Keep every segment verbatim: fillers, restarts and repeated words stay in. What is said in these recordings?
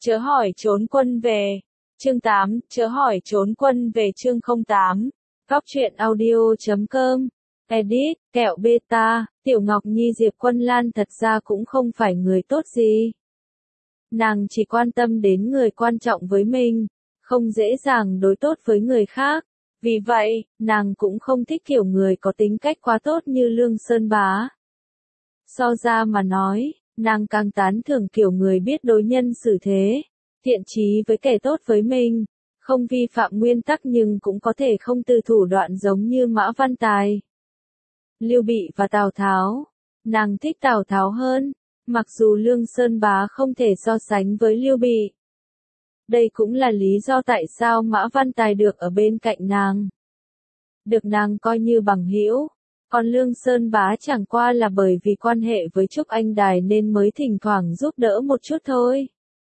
Chớ hỏi trốn quân về. Chương tám, chớ hỏi trốn quân về chương không tám. Góc truyện audio chấm com. Edit, kẹo beta, Tiểu Ngọc Nhi Diệp Quân Lan thật ra cũng không phải người tốt gì. Nàng chỉ quan tâm đến người quan trọng với mình, không dễ dàng đối tốt với người khác. Vì vậy, nàng cũng không thích kiểu người có tính cách quá tốt như Lương Sơn Bá. So ra mà nói, nàng càng tán thưởng kiểu người biết đối nhân xử thế, thiện chí với kẻ tốt với mình, không vi phạm nguyên tắc nhưng cũng có thể không từ thủ đoạn giống như Mã Văn Tài, Lưu Bị và Tào Tháo. Nàng thích Tào Tháo hơn, mặc dù Lương Sơn Bá không thể so sánh với Lưu Bị. Đây cũng là lý do tại sao Mã Văn Tài được ở bên cạnh nàng, được nàng coi như bằng hữu. Còn Lương Sơn Bá chẳng qua là bởi vì quan hệ với Trúc Anh Đài nên mới thỉnh thoảng giúp đỡ một chút thôi.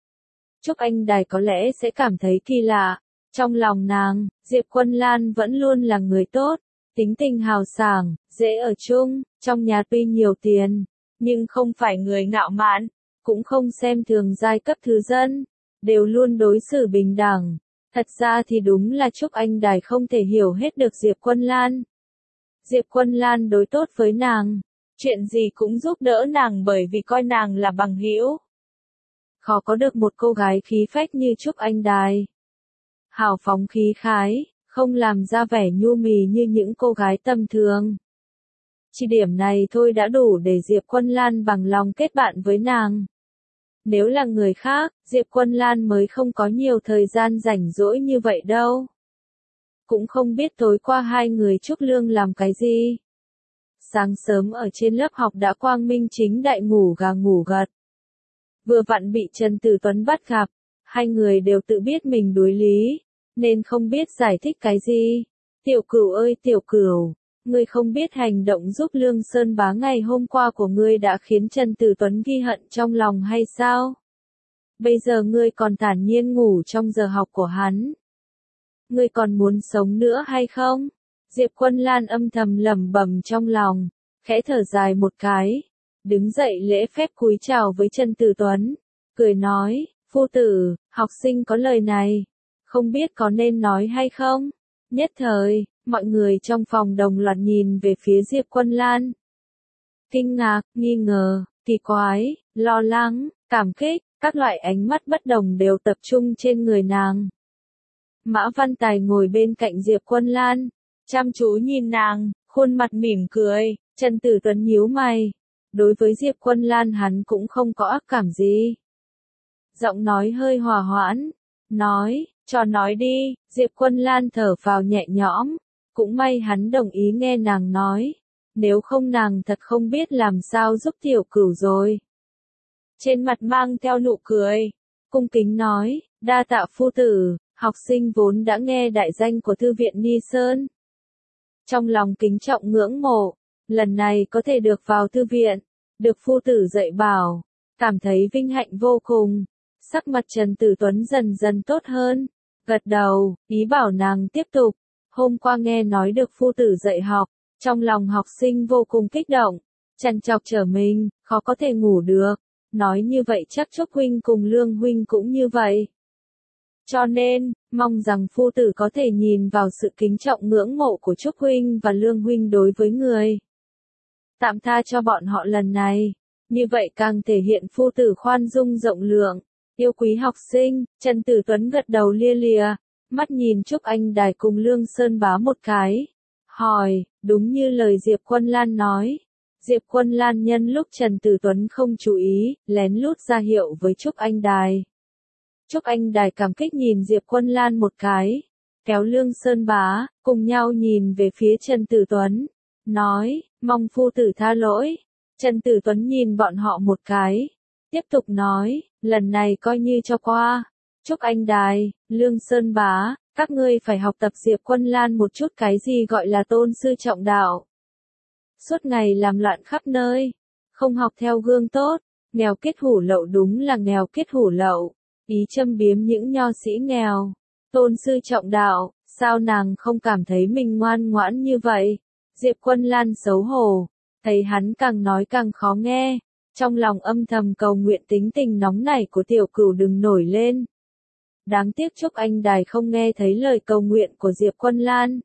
Trúc Anh Đài có lẽ sẽ cảm thấy kỳ lạ. Trong lòng nàng, Diệp Quân Lan vẫn luôn là người tốt, tính tình hào sảng, dễ ở chung, trong nhà tuy nhiều tiền, nhưng không phải người ngạo mạn, cũng không xem thường giai cấp thứ dân, đều luôn đối xử bình đẳng. Thật ra thì đúng là Trúc Anh Đài không thể hiểu hết được Diệp Quân Lan. Diệp Quân Lan đối tốt với nàng, chuyện gì cũng giúp đỡ nàng bởi vì coi nàng là bằng hữu. Khó có được một cô gái khí phách như Trúc Anh Đài. Hào phóng khí khái, không làm ra vẻ nhu mì như những cô gái tầm thường. Chỉ điểm này thôi đã đủ để Diệp Quân Lan bằng lòng kết bạn với nàng. Nếu là người khác, Diệp Quân Lan mới không có nhiều thời gian rảnh rỗi như vậy đâu. Cũng không biết tối qua hai người Trúc Lương làm cái gì. Sáng sớm ở trên lớp học đã quang minh chính đại ngủ gà ngủ gật. Vừa vặn bị Trần Tử Tuấn bắt gặp, hai người đều tự biết mình đối lý, nên không biết giải thích cái gì. Tiểu Cửu ơi Tiểu Cửu, ngươi không biết hành động giúp Lương Sơn Bá ngày hôm qua của ngươi đã khiến Trần Tử Tuấn ghi hận trong lòng hay sao? Bây giờ ngươi còn thản nhiên ngủ trong giờ học của hắn. Ngươi còn muốn sống nữa hay không? Diệp Quân Lan âm thầm lẩm bẩm trong lòng, khẽ thở dài một cái, đứng dậy lễ phép cúi chào với Trần Tử Tuấn, cười nói, phu tử, học sinh có lời này, không biết có nên nói hay không? Nhất thời, mọi người trong phòng đồng loạt nhìn về phía Diệp Quân Lan. Kinh ngạc, nghi ngờ, kỳ quái, lo lắng, cảm kích, các loại ánh mắt bất đồng đều tập trung trên người nàng. Mã Văn Tài ngồi bên cạnh Diệp Quân Lan, chăm chú nhìn nàng, khuôn mặt mỉm cười. Trần Tử Tuấn nhíu mày. Đối với Diệp Quân Lan hắn cũng không có ác cảm gì. Giọng nói hơi hòa hoãn, nói, cho nói đi. Diệp Quân Lan thở phào nhẹ nhõm, cũng may hắn đồng ý nghe nàng nói, nếu không nàng thật không biết làm sao giúp Tiểu Cửu rồi. Trên mặt mang theo nụ cười, cung kính nói, đa tạ phu tử. Học sinh vốn đã nghe đại danh của Thư viện Ni Sơn. Trong lòng kính trọng ngưỡng mộ, lần này có thể được vào thư viện, được phu tử dạy bảo, cảm thấy vinh hạnh vô cùng. Sắc mặt Trần Tử Tuấn dần dần tốt hơn, gật đầu, ý bảo nàng tiếp tục. Hôm qua nghe nói được phu tử dạy học, trong lòng học sinh vô cùng kích động, trằn trọc trở mình, khó có thể ngủ được. Nói như vậy chắc Trúc huynh cùng Lương huynh cũng như vậy. Cho nên, mong rằng phu tử có thể nhìn vào sự kính trọng ngưỡng mộ của Trúc huynh và Lương huynh đối với người. Tạm tha cho bọn họ lần này, như vậy càng thể hiện phu tử khoan dung rộng lượng, yêu quý học sinh. Trần Tử Tuấn gật đầu lia lịa, mắt nhìn Trúc Anh Đài cùng Lương Sơn Bá một cái, hỏi, đúng như lời Diệp Quân Lan nói. Diệp Quân Lan nhân lúc Trần Tử Tuấn không chú ý, lén lút ra hiệu với Trúc Anh Đài. Trúc Anh Đài cảm kích nhìn Diệp Quân Lan một cái, kéo Lương Sơn Bá, cùng nhau nhìn về phía Trần Tử Tuấn, nói, mong phu tử tha lỗi. Trần Tử Tuấn nhìn bọn họ một cái, tiếp tục nói, lần này coi như cho qua. Trúc Anh Đài, Lương Sơn Bá, các ngươi phải học tập Diệp Quân Lan một chút cái gì gọi là tôn sư trọng đạo. Suốt ngày làm loạn khắp nơi, không học theo gương tốt, nghèo kết hủ lậu đúng là nghèo kết hủ lậu. Ý châm biếm những nho sĩ nghèo, tôn sư trọng đạo, sao nàng không cảm thấy mình ngoan ngoãn như vậy? Diệp Quân Lan xấu hổ, thấy hắn càng nói càng khó nghe, trong lòng âm thầm cầu nguyện tính tình nóng nảy của tiểu cửu đừng nổi lên. Đáng tiếc Trúc Anh Đài không nghe thấy lời cầu nguyện của Diệp Quân Lan.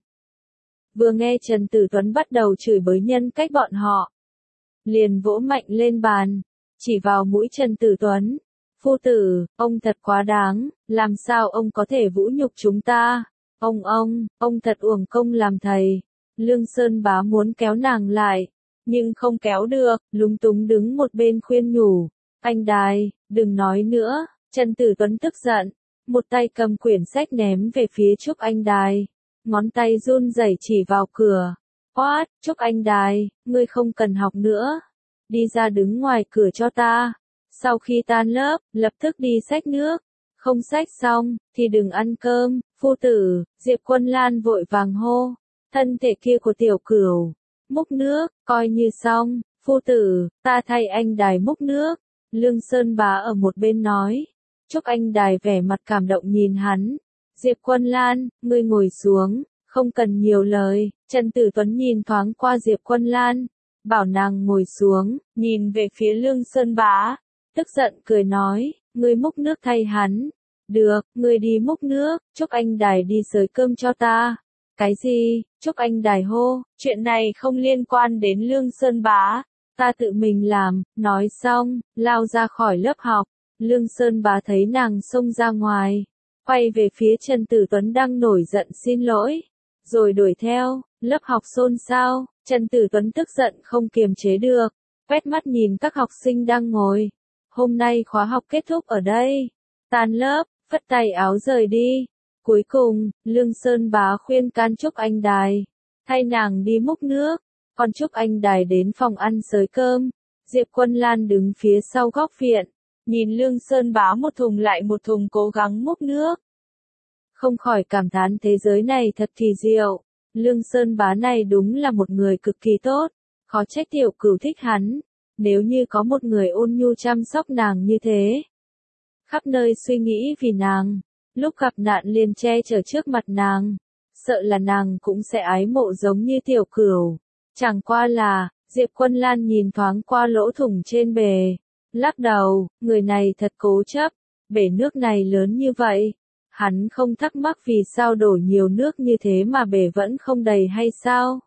Vừa nghe Trần Tử Tuấn bắt đầu chửi bới nhân cách bọn họ, liền vỗ mạnh lên bàn, chỉ vào mũi Trần Tử Tuấn. Phu tử, ông thật quá đáng, làm sao ông có thể vũ nhục chúng ta? Ông ông, ông thật uổng công làm thầy. Lương Sơn Bá muốn kéo nàng lại, nhưng không kéo được, lúng túng đứng một bên khuyên nhủ. Anh Đài, đừng nói nữa. Trần Tử Tuấn tức giận, một tay cầm quyển sách ném về phía Trúc Anh Đài, ngón tay run rẩy chỉ vào cửa. Quát, Trúc Anh Đài, ngươi không cần học nữa, đi ra đứng ngoài cửa cho ta. Sau khi tan lớp, lập tức đi xách nước, không xách xong, thì đừng ăn cơm. Phu tử, Diệp Quân Lan vội vàng hô, thân thể kia của tiểu cửu, múc nước, coi như xong. Phu tử, ta thay anh Đài múc nước. Lương Sơn Bá ở một bên nói. Trúc Anh Đài vẻ mặt cảm động nhìn hắn. Diệp Quân Lan, ngươi ngồi xuống, không cần nhiều lời. Trần Tử Tuấn nhìn thoáng qua Diệp Quân Lan, bảo nàng ngồi xuống, nhìn về phía Lương Sơn Bá, tức giận cười nói, ngươi múc nước thay hắn. Được, ngươi đi múc nước. Trúc Anh Đài đi xới cơm cho ta. Cái gì? Trúc Anh Đài hô, chuyện này không liên quan đến Lương Sơn Bá, ta tự mình làm. Nói xong, lao ra khỏi lớp học. Lương Sơn Bá thấy nàng xông ra ngoài, quay về phía Trần Tử Tuấn đang nổi giận xin lỗi, rồi đuổi theo. Lớp học xôn xao, Trần Tử Tuấn tức giận không kiềm chế được, quét mắt nhìn các học sinh đang ngồi. Hôm nay khóa học kết thúc ở đây, tan lớp, phất tay áo rời đi. Cuối cùng, Lương Sơn Bá khuyên can Trúc Anh Đài, thay nàng đi múc nước, còn Trúc Anh Đài đến phòng ăn xới cơm. Diệp Quân Lan đứng phía sau góc viện, nhìn Lương Sơn Bá một thùng lại một thùng cố gắng múc nước, không khỏi cảm thán thế giới này thật kỳ diệu. Lương Sơn Bá này đúng là một người cực kỳ tốt, khó trách tiểu cửu thích hắn. Nếu như có một người ôn nhu chăm sóc nàng như thế, khắp nơi suy nghĩ vì nàng, lúc gặp nạn liền che chở trước mặt nàng, sợ là nàng cũng sẽ ái mộ giống như tiểu cửu. Chẳng qua là, Diệp Quân Lan nhìn thoáng qua lỗ thủng trên bề, lắc đầu, người này thật cố chấp, bể nước này lớn như vậy, hắn không thắc mắc vì sao đổ nhiều nước như thế mà bể vẫn không đầy hay sao?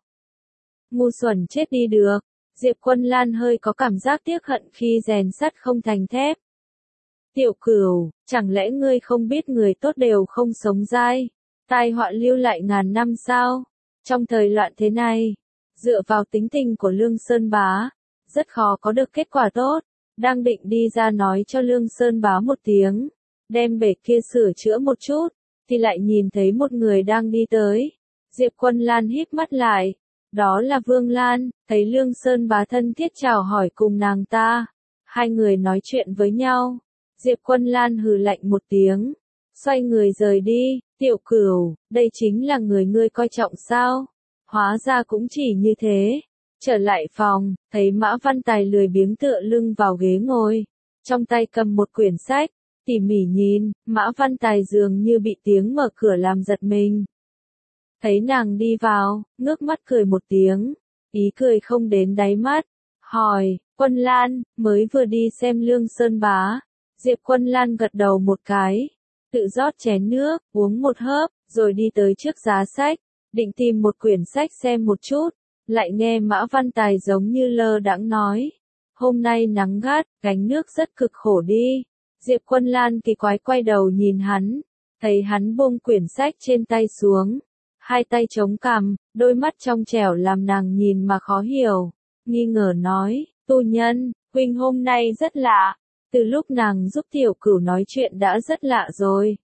Ngu xuẩn chết đi được. Diệp Quân Lan hơi có cảm giác tiếc hận khi rèn sắt không thành thép. Tiểu cửu, chẳng lẽ ngươi không biết người tốt đều không sống dai, tai họa lưu lại ngàn năm sao? Trong thời loạn thế này, dựa vào tính tình của Lương Sơn Bá, rất khó có được kết quả tốt. Đang định đi ra nói cho Lương Sơn Bá một tiếng, đem bể kia sửa chữa một chút, thì lại nhìn thấy một người đang đi tới. Diệp Quân Lan híp mắt lại. Đó là Vương Lan, thấy Lương Sơn Bá thân thiết chào hỏi cùng nàng ta. Hai người nói chuyện với nhau. Diệp Quân Lan hừ lạnh một tiếng, xoay người rời đi. Tiểu cửu, đây chính là người ngươi coi trọng sao? Hóa ra cũng chỉ như thế. Trở lại phòng, thấy Mã Văn Tài lười biếng tựa lưng vào ghế ngồi, trong tay cầm một quyển sách, tỉ mỉ nhìn. Mã Văn Tài dường như bị tiếng mở cửa làm giật mình. Thấy nàng đi vào, ngước mắt cười một tiếng, ý cười không đến đáy mắt, hỏi, Quân Lan, mới vừa đi xem Lương Sơn Bá. Diệp Quân Lan gật đầu một cái, tự rót chén nước, uống một hớp, rồi đi tới trước giá sách, định tìm một quyển sách xem một chút, lại nghe Mã Văn Tài giống như lơ đãng nói, hôm nay nắng gắt, gánh nước rất cực khổ đi. Diệp Quân Lan kỳ quái quay đầu nhìn hắn, thấy hắn buông quyển sách trên tay xuống, hai tay chống cằm, đôi mắt trong trẻo làm nàng nhìn mà khó hiểu, nghi ngờ nói, tu nhân, huynh hôm nay rất lạ. Từ lúc nàng giúp tiểu cửu nói chuyện đã rất lạ rồi.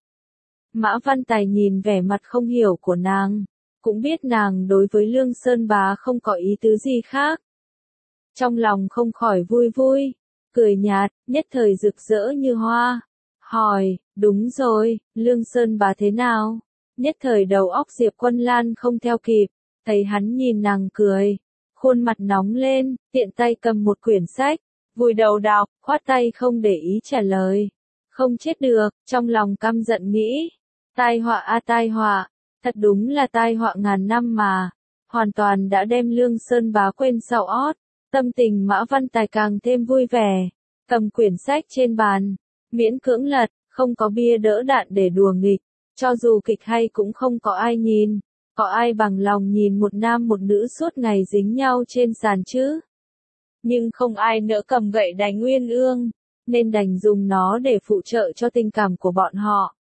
Mã Văn Tài nhìn vẻ mặt không hiểu của nàng, cũng biết nàng đối với Lương Sơn Bá không có ý tứ gì khác. Trong lòng không khỏi vui vui, cười nhạt, nhất thời rực rỡ như hoa. Hỏi, đúng rồi, Lương Sơn Bá thế nào? Nhất thời đầu óc Diệp Quân Lan không theo kịp, thấy hắn nhìn nàng cười, khuôn mặt nóng lên, tiện tay cầm một quyển sách, vùi đầu đọc, khoát tay không để ý trả lời. Không chết được, trong lòng căm giận nghĩ, tai họa a tai họa, thật đúng là tai họa ngàn năm mà, hoàn toàn đã đem Lương Sơn Bá quên sau ót. Tâm tình Mã Văn Tài càng thêm vui vẻ, cầm quyển sách trên bàn, miễn cưỡng lật, không có bia đỡ đạn để đùa nghịch, cho dù kịch hay cũng không có ai nhìn, có ai bằng lòng nhìn một nam một nữ suốt ngày dính nhau trên sàn chứ. Nhưng không ai nỡ cầm gậy đánh Uyên Ương, nên đành dùng nó để phụ trợ cho tình cảm của bọn họ.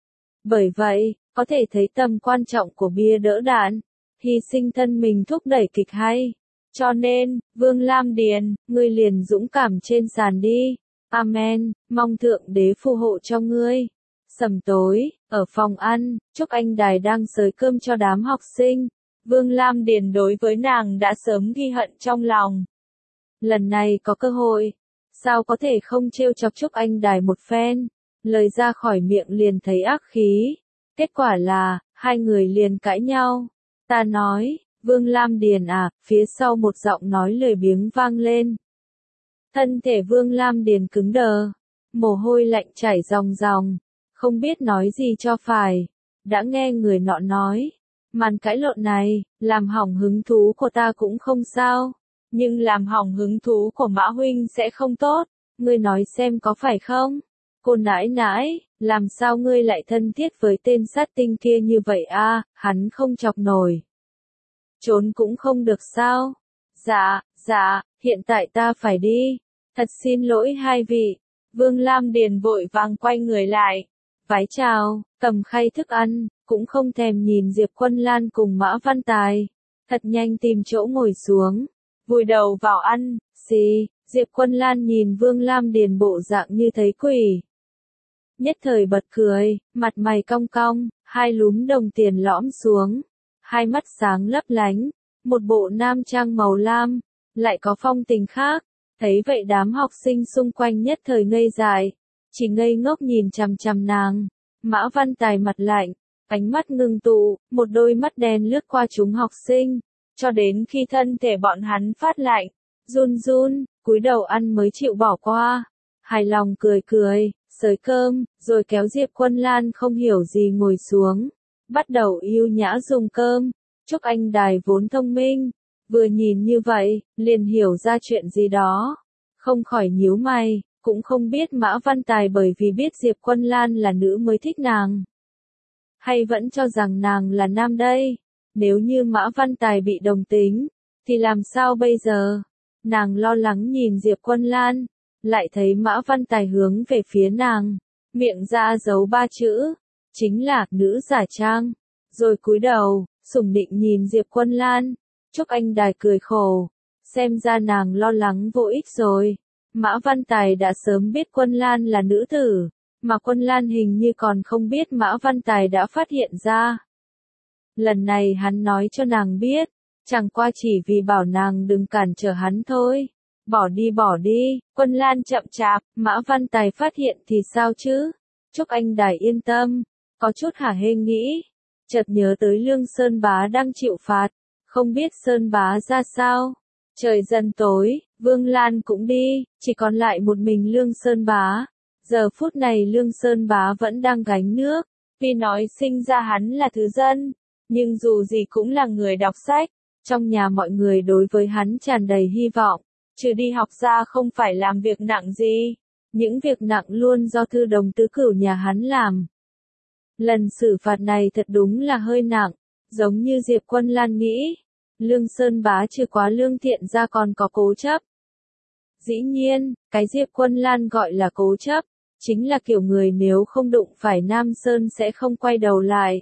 Bởi vậy, có thể thấy tầm quan trọng của bia đỡ đạn, hy sinh thân mình thúc đẩy kịch hay. Cho nên, Vương Lam Điền, ngươi liền dũng cảm trên sàn đi. Amen, mong Thượng Đế phù hộ cho ngươi. Sầm tối, ở phòng ăn, Trúc Anh Đài đang xới cơm cho đám học sinh. Vương Lam Điền đối với nàng đã sớm ghi hận trong lòng. Lần này có cơ hội, sao có thể không trêu chọc Trúc Anh Đài một phen, lời ra khỏi miệng liền thấy ác khí. Kết quả là, hai người liền cãi nhau. Ta nói, Vương Lam Điền à, phía sau một giọng nói lười biếng vang lên. Thân thể Vương Lam Điền cứng đờ, mồ hôi lạnh chảy ròng ròng, không biết nói gì cho phải. Đã nghe người nọ nói, màn cãi lộn này, làm hỏng hứng thú của ta cũng không sao, nhưng làm hỏng hứng thú của Mã huynh sẽ không tốt, ngươi nói xem có phải không? Cô nãi nãi, làm sao ngươi lại thân thiết với tên sát tinh kia như vậy a? Hắn không chọc nổi. Trốn cũng không được sao? Dạ, dạ, hiện tại ta phải đi. Thật xin lỗi hai vị. Vương Lam Điền vội vàng quay người lại. Vái chào, cầm khay thức ăn, cũng không thèm nhìn Diệp Quân Lan cùng Mã Văn Tài. Thật nhanh tìm chỗ ngồi xuống, vùi đầu vào ăn, xì. Diệp Quân Lan nhìn Vương Lam Điền bộ dạng như thấy quỷ. Nhất thời bật cười, mặt mày cong cong, hai lúm đồng tiền lõm xuống, hai mắt sáng lấp lánh, một bộ nam trang màu lam, lại có phong tình khác. Thấy vậy đám học sinh xung quanh nhất thời ngây dại, chỉ ngây ngốc nhìn chằm chằm nàng. Mã Văn Tài mặt lạnh, ánh mắt ngưng tụ, một đôi mắt đen lướt qua chúng học sinh, cho đến khi thân thể bọn hắn phát lạnh, run run, cúi đầu ăn mới chịu bỏ qua. Hài lòng cười cười, xới cơm, rồi kéo Diệp Quân Lan không hiểu gì ngồi xuống, bắt đầu yêu nhã dùng cơm. Trúc Anh Đài vốn thông minh, vừa nhìn như vậy, liền hiểu ra chuyện gì đó, không khỏi nhíu mày, cũng không biết Mã Văn Tài bởi vì biết Diệp Quân Lan là nữ mới thích nàng, hay vẫn cho rằng nàng là nam đây. Nếu như Mã Văn Tài bị đồng tính, thì làm sao bây giờ? Nàng lo lắng nhìn Diệp Quân Lan, lại thấy Mã Văn Tài hướng về phía nàng, miệng ra giấu ba chữ, chính là nữ giả trang, rồi cúi đầu, sủng nịnh nhìn Diệp Quân Lan. Trúc Anh Đài cười khổ, xem ra nàng lo lắng vô ích rồi. Mã Văn Tài đã sớm biết Quân Lan là nữ tử, mà Quân Lan hình như còn không biết Mã Văn Tài đã phát hiện ra. Lần này hắn nói cho nàng biết, chẳng qua chỉ vì bảo nàng đừng cản trở hắn thôi. Bỏ đi bỏ đi, Quân Lan chậm chạp, Mã Văn Tài phát hiện thì sao chứ? Trúc Anh Đài yên tâm, có chút hả hê nghĩ, chợt nhớ tới Lương Sơn Bá đang chịu phạt, không biết Sơn Bá ra sao. Trời dần tối, Vương Lan cũng đi, chỉ còn lại một mình Lương Sơn Bá. Giờ phút này Lương Sơn Bá vẫn đang gánh nước, vì nói sinh ra hắn là thứ dân, nhưng dù gì cũng là người đọc sách, trong nhà mọi người đối với hắn tràn đầy hy vọng. Trừ đi học ra không phải làm việc nặng gì, những việc nặng luôn do thư đồng tứ cửu nhà hắn làm. Lần xử phạt này thật đúng là hơi nặng, giống như Diệp Quân Lan nghĩ, Lương Sơn Bá trừ quá lương thiện ra còn có cố chấp. Dĩ nhiên, cái Diệp Quân Lan gọi là cố chấp, chính là kiểu người nếu không đụng phải Nam Sơn sẽ không quay đầu lại.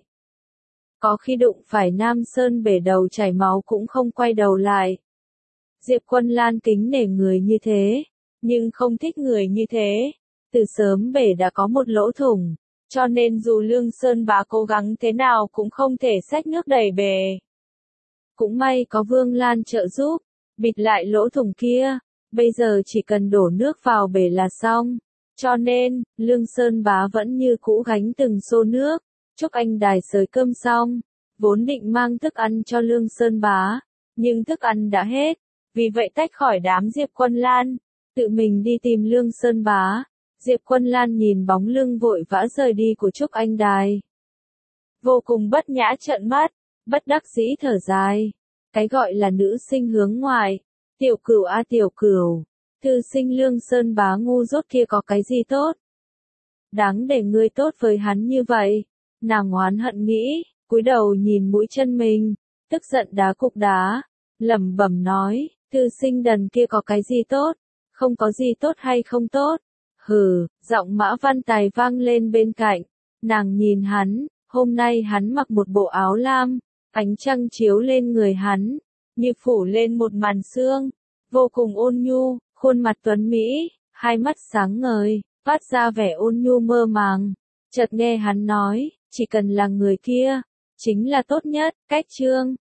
Có khi đụng phải Nam Sơn bể đầu chảy máu cũng không quay đầu lại. Diệp Quân Lan kính nể người như thế, nhưng không thích người như thế. Từ sớm bể đã có một lỗ thủng, cho nên dù Lương Sơn Bá cố gắng thế nào cũng không thể xách nước đầy bể. Cũng may có Vương Lan trợ giúp, bịt lại lỗ thủng kia, bây giờ chỉ cần đổ nước vào bể là xong. Cho nên, Lương Sơn Bá vẫn như cũ gánh từng xô nước. Trúc Anh Đài xới cơm xong, vốn định mang thức ăn cho Lương Sơn Bá, nhưng thức ăn đã hết. Vì vậy tách khỏi đám Diệp Quân Lan, tự mình đi tìm Lương Sơn Bá. Diệp Quân Lan nhìn bóng lưng vội vã rời đi của Trúc Anh Đài, vô cùng bất nhã trợn mắt, bất đắc dĩ thở dài. Cái gọi là nữ sinh hướng ngoại, Tiểu Cửu a Tiểu Cửu, thư sinh Lương Sơn bá ngu dốt kia có cái gì tốt? Đáng để ngươi tốt với hắn như vậy. Nàng oán hận nghĩ, cúi đầu nhìn mũi chân mình, tức giận đá cục đá, lẩm bẩm nói, thư sinh đần kia có cái gì tốt? Không có gì tốt hay không tốt? Hừ, giọng Mã Văn Tài vang lên bên cạnh. Nàng nhìn hắn, hôm nay hắn mặc một bộ áo lam, ánh trăng chiếu lên người hắn, như phủ lên một màn sương, vô cùng ôn nhu, khuôn mặt tuấn mỹ, hai mắt sáng ngời, phát ra vẻ ôn nhu mơ màng. Chợt nghe hắn nói, chỉ cần là người kia, chính là tốt nhất, cách chương.